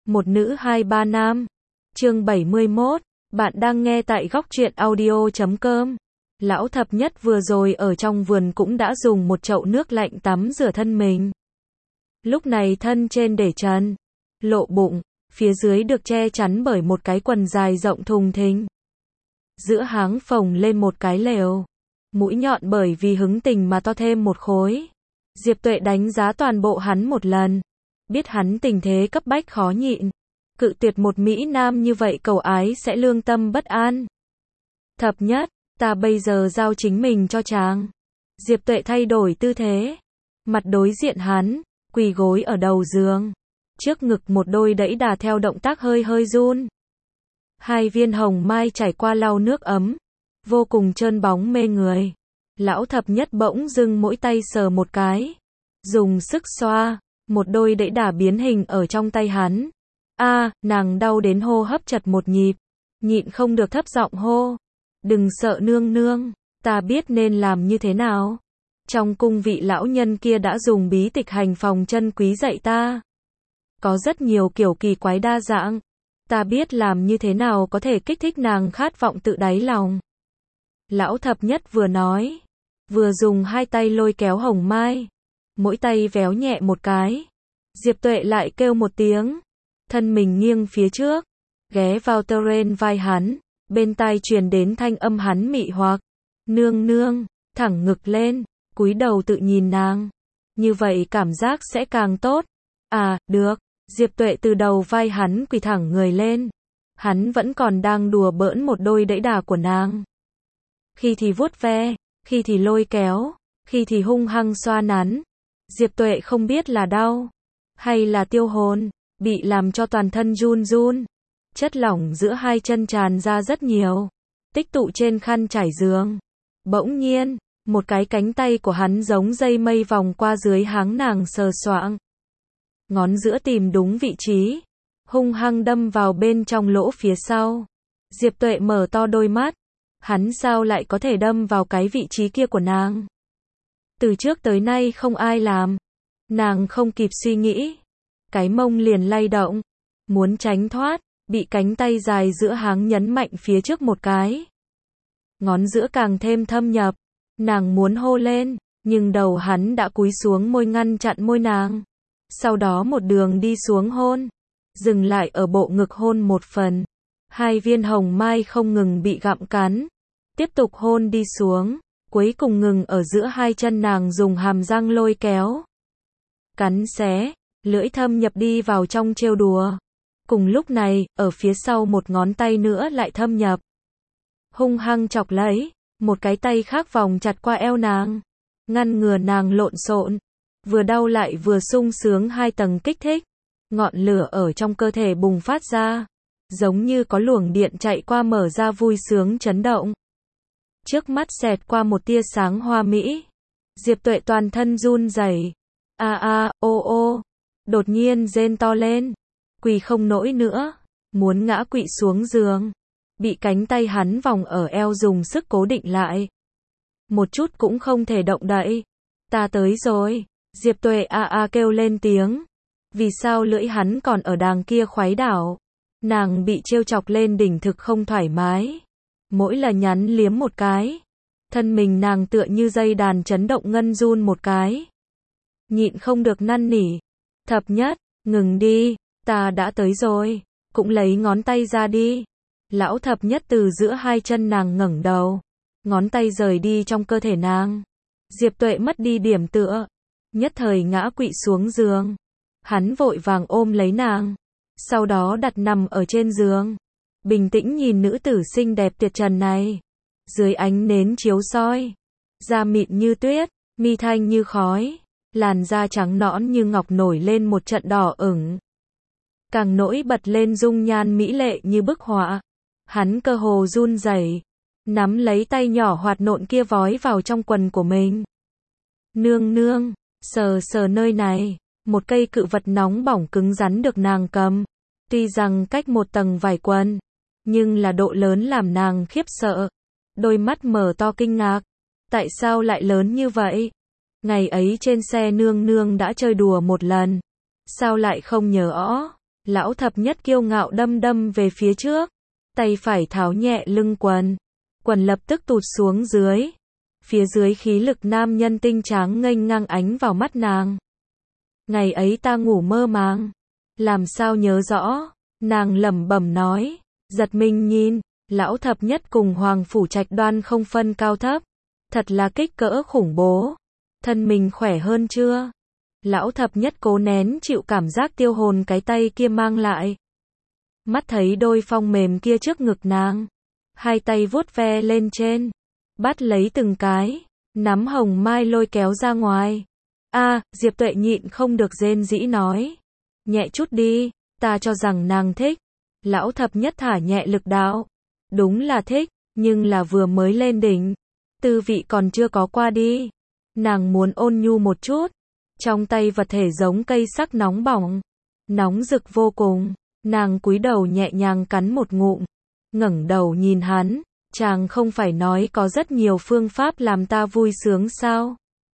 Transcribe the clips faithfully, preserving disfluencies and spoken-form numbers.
một nữ hai ba nam. Chương bảy mươi mốt, bạn đang nghe tại góc truyện audio chấm com. Lão thập nhất vừa rồi ở trong vườn cũng đã dùng một chậu nước lạnh tắm rửa thân mình. Lúc này thân trên để trần, lộ bụng, phía dưới được che chắn bởi một cái quần dài rộng thùng thình. Giữa háng phồng lên một cái lều, mũi nhọn bởi vì hứng tình mà to thêm một khối. Diệp Tuệ đánh giá toàn bộ hắn một lần, biết hắn tình thế cấp bách khó nhịn, cự tuyệt một mỹ nam như vậy cầu ái sẽ lương tâm bất an. Thập nhất, ta bây giờ giao chính mình cho chàng. Diệp Tuệ thay đổi tư thế, mặt đối diện hắn, quỳ gối ở đầu giường, trước ngực một đôi đẫy đà theo động tác hơi hơi run. Hai viên hồng mai chảy qua lau nước ấm, vô cùng trơn bóng mê người. Lão thập nhất bỗng dưng mỗi tay sờ một cái, dùng sức xoa, một đôi đẫy đà biến hình ở trong tay hắn. A, à, nàng đau đến hô hấp chật một nhịp, nhịn không được thấp giọng hô, đừng sợ nương nương, ta biết nên làm như thế nào. Trong cung vị lão nhân kia đã dùng bí tịch hành phòng chân quý dạy ta. Có rất nhiều kiểu kỳ quái đa dạng, ta biết làm như thế nào có thể kích thích nàng khát vọng tự đáy lòng. Lão thập nhất vừa nói, vừa dùng hai tay lôi kéo hồng mai, mỗi tay véo nhẹ một cái. Diệp Tuệ lại kêu một tiếng, thân mình nghiêng phía trước, ghé vào trên vai hắn, bên tai truyền đến thanh âm hắn mị hoặc, nương nương, thẳng ngực lên, cúi đầu tự nhìn nàng, như vậy cảm giác sẽ càng tốt. À, được. Diệp Tuệ từ đầu vai hắn quỳ thẳng người lên, hắn vẫn còn đang đùa bỡn một đôi đẫy đà của nàng. Khi thì vuốt ve, khi thì lôi kéo, khi thì hung hăng xoa nắn. Diệp Tuệ không biết là đau, hay là tiêu hồn, bị làm cho toàn thân run run. Chất lỏng giữa hai chân tràn ra rất nhiều, tích tụ trên khăn trải giường. Bỗng nhiên, một cái cánh tay của hắn giống dây mây vòng qua dưới háng nàng sờ soạng. Ngón giữa tìm đúng vị trí, hung hăng đâm vào bên trong lỗ phía sau. Diệp Tuệ mở to đôi mắt, hắn sao lại có thể đâm vào cái vị trí kia của nàng? Từ trước tới nay không ai làm. Nàng không kịp suy nghĩ, cái mông liền lay động, muốn tránh thoát, bị cánh tay dài giữa háng nhấn mạnh phía trước một cái. Ngón giữa càng thêm thâm nhập, nàng muốn hô lên, nhưng đầu hắn đã cúi xuống môi ngăn chặn môi nàng. Sau đó một đường đi xuống hôn, dừng lại ở bộ ngực hôn một phần. Hai viên hồng mai không ngừng bị gặm cắn, tiếp tục hôn đi xuống, cuối cùng ngừng ở giữa hai chân nàng dùng hàm răng lôi kéo. Cắn xé, lưỡi thâm nhập đi vào trong trêu đùa. Cùng lúc này, ở phía sau một ngón tay nữa lại thâm nhập. Hung hăng chọc lấy, một cái tay khác vòng chặt qua eo nàng, ngăn ngừa nàng lộn xộn. Vừa đau lại vừa sung sướng hai tầng kích thích, ngọn lửa ở trong cơ thể bùng phát ra, giống như có luồng điện chạy qua mở ra vui sướng chấn động. Trước mắt xẹt qua một tia sáng hoa mỹ, Diệp Tuệ toàn thân run rẩy, a a, ô ô, đột nhiên rên to lên, quỳ không nổi nữa, muốn ngã quỵ xuống giường, bị cánh tay hắn vòng ở eo dùng sức cố định lại, một chút cũng không thể động đậy. Ta tới rồi. Diệp Tuệ a a kêu lên tiếng. Vì sao lưỡi hắn còn ở đàng kia khuấy đảo? Nàng bị trêu chọc lên đỉnh thực không thoải mái. Mỗi lần nhắn liếm một cái, thân mình nàng tựa như dây đàn chấn động ngân run một cái. Nhịn không được năn nỉ. Thập nhất, ngừng đi, ta đã tới rồi, cũng lấy ngón tay ra đi. Lão thập nhất từ giữa hai chân nàng ngẩng đầu, ngón tay rời đi trong cơ thể nàng. Diệp Tuệ mất đi điểm tựa, nhất thời ngã quỵ xuống giường. Hắn vội vàng ôm lấy nàng, sau đó đặt nằm ở trên giường, bình tĩnh nhìn nữ tử xinh đẹp tuyệt trần này. Dưới ánh nến chiếu soi, da mịn như tuyết, mi thanh như khói, làn da trắng nõn như ngọc nổi lên một trận đỏ ửng. Càng nổi bật lên dung nhan mỹ lệ như bức họa. Hắn cơ hồ run rẩy, nắm lấy tay nhỏ hoạt nộn kia vói vào trong quần của mình. Nương nương, sờ sờ nơi này, một cây cự vật nóng bỏng cứng rắn được nàng cầm. Tuy rằng cách một tầng vải quần, nhưng là độ lớn làm nàng khiếp sợ. Đôi mắt mở to kinh ngạc. Tại sao lại lớn như vậy? Ngày ấy trên xe nương nương đã chơi đùa một lần. Sao lại không nhớ rõ? Lão thập nhất kiêu ngạo đâm đâm về phía trước, tay phải tháo nhẹ lưng quần, quần lập tức tụt xuống dưới. Phía dưới khí lực nam nhân tinh tráng nghênh ngang ánh vào mắt nàng. Ngày ấy ta ngủ mơ màng, làm sao nhớ rõ, nàng lẩm bẩm nói, giật mình nhìn, lão thập nhất cùng Hoàng Phủ Trạch Đoan không phân cao thấp, thật là kích cỡ khủng bố. Thân mình khỏe hơn chưa? Lão thập nhất cố nén chịu cảm giác tiêu hồn cái tay kia mang lại. Mắt thấy đôi phong mềm kia trước ngực nàng, hai tay vuốt ve lên trên, bắt lấy từng cái, nắm hồng mai lôi kéo ra ngoài. A, Diệp Tuệ nhịn không được rên rỉ nói, nhẹ chút đi, ta cho rằng nàng thích. Lão thập nhất thả nhẹ lực đạo, đúng là thích, nhưng là vừa mới lên đỉnh, tư vị còn chưa có qua đi. Nàng muốn ôn nhu một chút, trong tay vật thể giống cây sắc nóng bỏng, nóng rực vô cùng. Nàng cúi đầu nhẹ nhàng cắn một ngụm, ngẩng đầu nhìn hắn, chàng không phải nói có rất nhiều phương pháp làm ta vui sướng sao?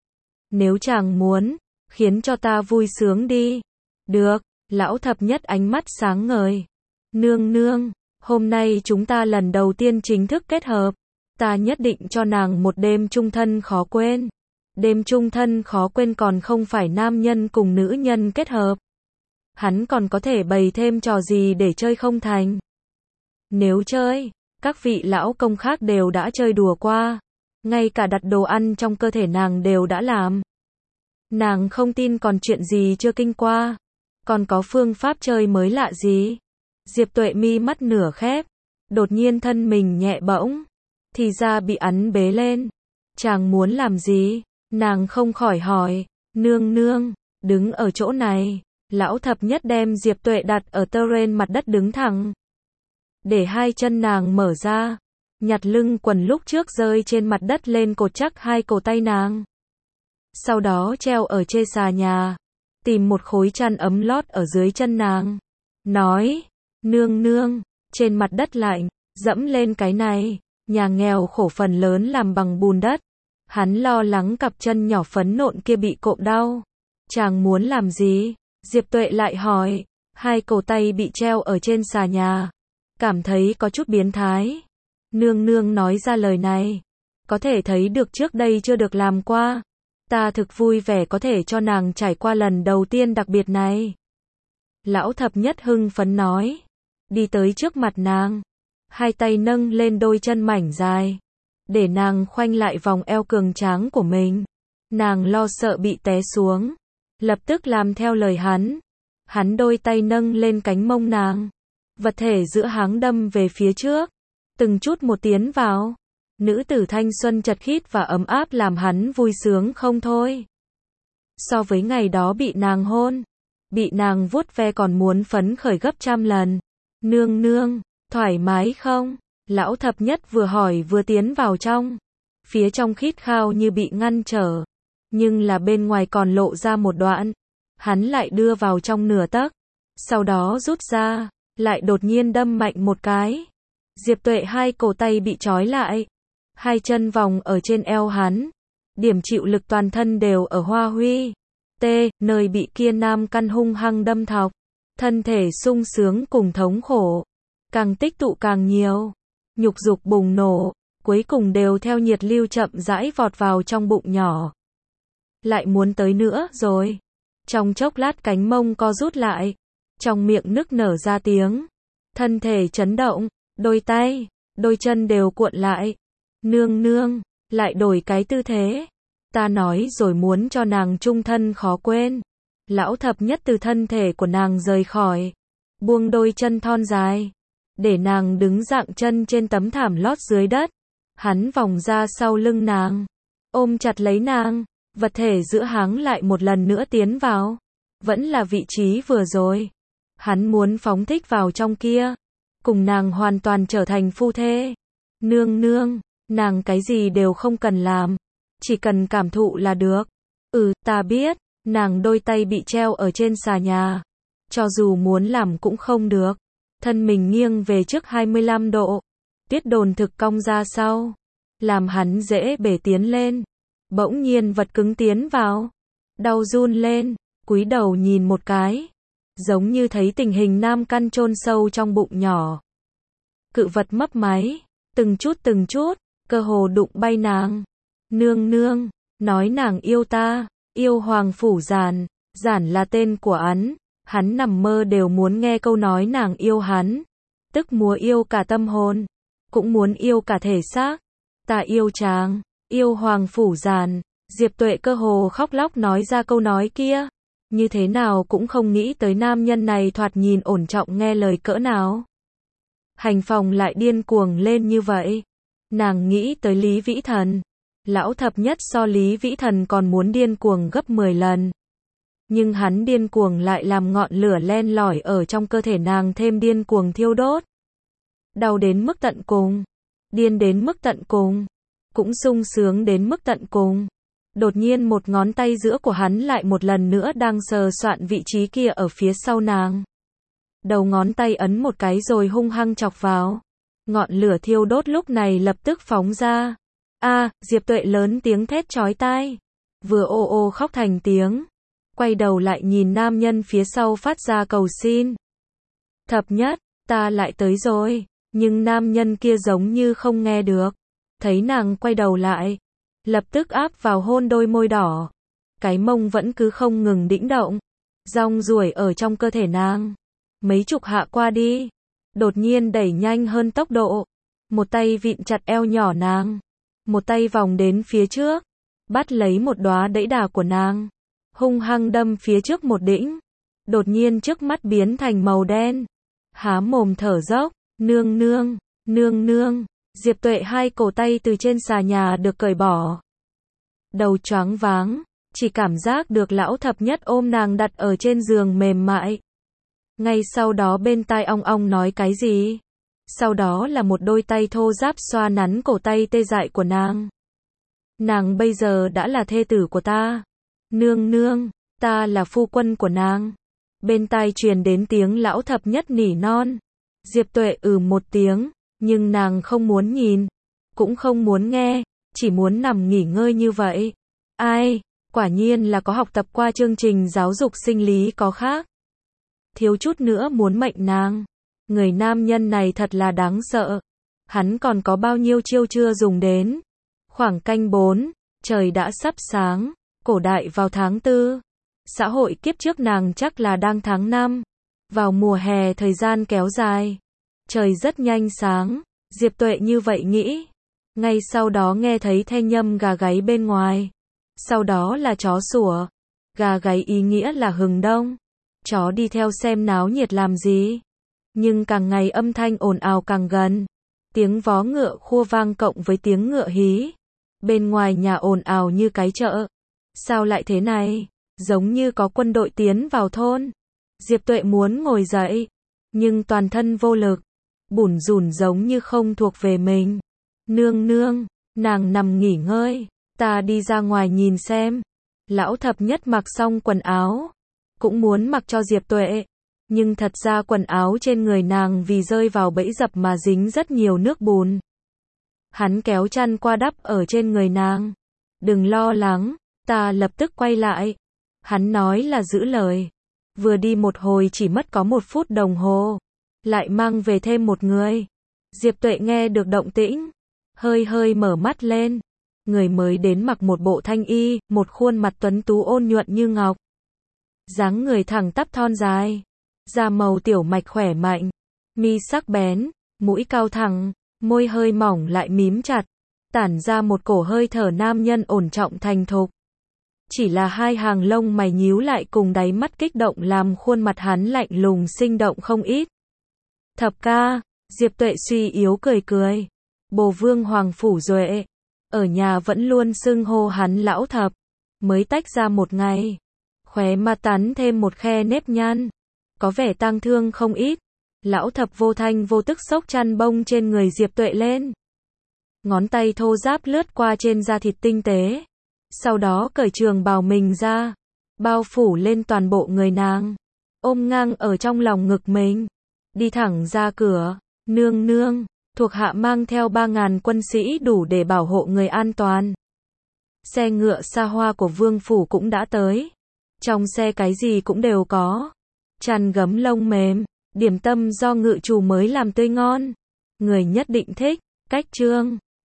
Nếu chàng muốn, khiến cho ta vui sướng đi. Được, lão thập nhất ánh mắt sáng ngời. Nương nương, hôm nay chúng ta lần đầu tiên chính thức kết hợp, ta nhất định cho nàng một đêm chung thân khó quên. Đêm chung thân khó quên còn không phải nam nhân cùng nữ nhân kết hợp. Hắn còn có thể bày thêm trò gì để chơi không thành. Nếu chơi, các vị lão công khác đều đã chơi đùa qua, ngay cả đặt đồ ăn trong cơ thể nàng đều đã làm. Nàng không tin còn chuyện gì chưa kinh qua, còn có phương pháp chơi mới lạ gì. Diệp Tuệ mi mắt nửa khép, đột nhiên thân mình nhẹ bỗng, thì ra bị ấn bế lên. Chàng muốn làm gì? Nàng không khỏi hỏi. Nương nương, đứng ở chỗ này. Lão thập nhất đem Diệp Tuệ đặt ở terrain mặt đất đứng thẳng, để hai chân nàng mở ra, nhặt lưng quần lúc trước rơi trên mặt đất lên cột chắc hai cổ tay nàng. Sau đó treo ở trên xà nhà, tìm một khối chăn ấm lót ở dưới chân nàng, nói, nương nương, trên mặt đất lạnh, dẫm lên cái này. Nhà nghèo khổ phần lớn làm bằng bùn đất, hắn lo lắng cặp chân nhỏ phấn nộn kia bị cộm đau. Chàng muốn làm gì? Diệp Tuệ lại hỏi. Hai cổ tay bị treo ở trên xà nhà, cảm thấy có chút biến thái. Nương nương nói ra lời này, có thể thấy được trước đây chưa được làm qua. Ta thực vui vẻ có thể cho nàng trải qua lần đầu tiên đặc biệt này. Lão thập nhất hưng phấn nói, đi tới trước mặt nàng, hai tay nâng lên đôi chân mảnh dài, để nàng khoanh lại vòng eo cường tráng của mình. Nàng lo sợ bị té xuống, lập tức làm theo lời hắn. Hắn đôi tay nâng lên cánh mông nàng, vật thể giữa háng đâm về phía trước, từng chút một tiến vào. Nữ tử thanh xuân chật khít và ấm áp làm hắn vui sướng không thôi. So với ngày đó bị nàng hôn, bị nàng vuốt ve còn muốn phấn khởi gấp trăm lần. Nương nương, thoải mái không? Lão thập nhất vừa hỏi vừa tiến vào trong. Phía trong khít khao như bị ngăn trở, nhưng là bên ngoài còn lộ ra một đoạn. Hắn lại đưa vào trong nửa tấc, sau đó rút ra, lại đột nhiên đâm mạnh một cái. Diệp Tuệ hai cổ tay bị trói lại, hai chân vòng ở trên eo hắn, điểm chịu lực toàn thân đều ở hoa huy. T, nơi bị kia nam căn hung hăng đâm thọc, thân thể sung sướng cùng thống khổ, càng tích tụ càng nhiều, nhục dục bùng nổ, cuối cùng đều theo nhiệt lưu chậm rãi vọt vào trong bụng nhỏ. Lại muốn tới nữa rồi. Trong chốc lát cánh mông co rút lại, trong miệng nức nở ra tiếng, thân thể chấn động, đôi tay, đôi chân đều cuộn lại. Nương nương, lại đổi cái tư thế. Ta nói rồi muốn cho nàng chung thân khó quên. Lão thập nhất từ thân thể của nàng rời khỏi, buông đôi chân thon dài, để nàng đứng dạng chân trên tấm thảm lót dưới đất. Hắn vòng ra sau lưng nàng, ôm chặt lấy nàng, vật thể giữa háng lại một lần nữa tiến vào, vẫn là vị trí vừa rồi. Hắn muốn phóng thích vào trong kia, cùng nàng hoàn toàn trở thành phu thê. Nương nương, nàng cái gì đều không cần làm, chỉ cần cảm thụ là được. Ừ, ta biết. Nàng đôi tay bị treo ở trên xà nhà, cho dù muốn làm cũng không được. Thân mình nghiêng về trước hai mươi lăm độ, tiết đồn thực cong ra sau, làm hắn dễ bể tiến lên. Bỗng nhiên vật cứng tiến vào, đau run lên, cúi đầu nhìn một cái, giống như thấy tình hình nam căn chôn sâu trong bụng nhỏ. Cự vật mấp máy, từng chút từng chút, cơ hồ đụng bay nàng. Nương nương, nói nàng yêu ta, yêu Hoàng Phủ Giản, Giản là tên của hắn, hắn nằm mơ đều muốn nghe câu nói nàng yêu hắn, tức muốn yêu cả tâm hồn, cũng muốn yêu cả thể xác. Ta yêu chàng, yêu Hoàng Phủ Giản. Diệp Tuệ cơ hồ khóc lóc nói ra câu nói kia, như thế nào cũng không nghĩ tới nam nhân này thoạt nhìn ổn trọng nghe lời cỡ nào. Hành Phòng lại điên cuồng lên như vậy. Nàng nghĩ tới Lý Vĩ Thần. Lão thập nhất so Lý Vĩ Thần còn muốn điên cuồng gấp mười lần. Nhưng hắn điên cuồng lại làm ngọn lửa len lỏi ở trong cơ thể nàng thêm điên cuồng thiêu đốt. Đau đến mức tận cùng, điên đến mức tận cùng, cũng sung sướng đến mức tận cùng. Đột nhiên một ngón tay giữa của hắn lại một lần nữa đang sờ soạn vị trí kia ở phía sau nàng. Đầu ngón tay ấn một cái rồi hung hăng chọc vào. Ngọn lửa thiêu đốt lúc này lập tức phóng ra. A, Diệp Tuệ lớn tiếng thét chói tai. Vừa ô ô khóc thành tiếng. Quay đầu lại nhìn nam nhân phía sau phát ra cầu xin. Thập nhất, ta lại tới rồi. Nhưng nam nhân kia giống như không nghe được. Thấy nàng quay đầu lại, lập tức áp vào hôn đôi môi đỏ. Cái mông vẫn cứ không ngừng đĩnh động. Rong ruổi ở trong cơ thể nàng. Mấy chục hạ qua đi. Đột nhiên đẩy nhanh hơn tốc độ. Một tay vịn chặt eo nhỏ nàng. Một tay vòng đến phía trước. Bắt lấy một đóa đẫy đà của nàng. Hung hăng đâm phía trước một đĩnh. Đột nhiên trước mắt biến thành màu đen. Há mồm thở dốc. Nương nương, nương nương. Diệp Tuệ hai cổ tay từ trên xà nhà được cởi bỏ. Đầu choáng váng, chỉ cảm giác được lão thập nhất ôm nàng đặt ở trên giường mềm mại. Ngay sau đó bên tai ong ong nói cái gì. Sau đó là một đôi tay thô ráp xoa nắn cổ tay tê dại của nàng. Nàng bây giờ đã là thê tử của ta. Nương nương, ta là phu quân của nàng. Bên tai truyền đến tiếng lão thập nhất nỉ non. Diệp Tuệ ừ một tiếng, nhưng nàng không muốn nhìn, cũng không muốn nghe, chỉ muốn nằm nghỉ ngơi như vậy. Ai, quả nhiên là có học tập qua chương trình giáo dục sinh lý có khác. Thiếu chút nữa muốn mệnh nàng. Người nam nhân này thật là đáng sợ. Hắn còn có bao nhiêu chiêu chưa dùng đến. Khoảng canh bốn, trời đã sắp sáng, cổ đại vào tháng tư. Xã hội kiếp trước nàng chắc là đang tháng năm. Vào mùa hè thời gian kéo dài. Trời rất nhanh sáng, Diệp Tuệ như vậy nghĩ. Ngay sau đó nghe thấy thanh âm gà gáy bên ngoài. Sau đó là chó sủa. Gà gáy ý nghĩa là hừng đông. Chó đi theo xem náo nhiệt làm gì. Nhưng càng ngày âm thanh ồn ào càng gần. Tiếng vó ngựa khua vang cộng với tiếng ngựa hí. Bên ngoài nhà ồn ào như cái chợ. Sao lại thế này? Giống như có quân đội tiến vào thôn. Diệp Tuệ muốn ngồi dậy, nhưng toàn thân vô lực. Bủn rủn giống như không thuộc về mình. Nương nương, nàng nằm nghỉ ngơi. Ta đi ra ngoài nhìn xem. Lão thập nhất mặc xong quần áo. Cũng muốn mặc cho Diệp Tuệ. Nhưng thật ra quần áo trên người nàng vì rơi vào bẫy dập mà dính rất nhiều nước bùn. Hắn kéo chăn qua đắp ở trên người nàng. Đừng lo lắng, ta lập tức quay lại. Hắn nói là giữ lời. Vừa đi một hồi chỉ mất có một phút đồng hồ. Lại mang về thêm một người. Diệp Tuệ nghe được động tĩnh. Hơi hơi mở mắt lên. Người mới đến mặc một bộ thanh y, một khuôn mặt tuấn tú ôn nhuận như ngọc. Dáng người thẳng tắp thon dài. Da màu tiểu mạch khỏe mạnh. Mi sắc bén, mũi cao thẳng, môi hơi mỏng lại mím chặt. Tản ra một cổ hơi thở nam nhân ổn trọng thành thục. Chỉ là hai hàng lông mày nhíu lại cùng đáy mắt kích động làm khuôn mặt hắn lạnh lùng sinh động không ít. Thập ca, Diệp Tuệ suy yếu cười cười. Bồ vương Hoàng Phủ Duệ. Ở nhà vẫn luôn xưng hô hắn lão thập. Mới tách ra một ngày. Khóe mặt tắn thêm một khe nếp nhăn. Có vẻ tang thương không ít. Lão thập vô thanh vô tức xốc chăn bông trên người Diệp Tuệ lên. Ngón tay thô ráp lướt qua trên da thịt tinh tế. Sau đó cởi trường bào mình ra. Bao phủ lên toàn bộ người nàng. Ôm ngang ở trong lòng ngực mình. Đi thẳng ra cửa. Nương nương, thuộc hạ mang theo ba ngàn quân sĩ đủ để bảo hộ người an toàn. Xe ngựa xa hoa của vương phủ cũng đã tới. Trong xe cái gì cũng đều có. chăn gấm lông mềm, điểm tâm do ngự chủ mới làm tươi ngon. Người nhất định thích. Cách chương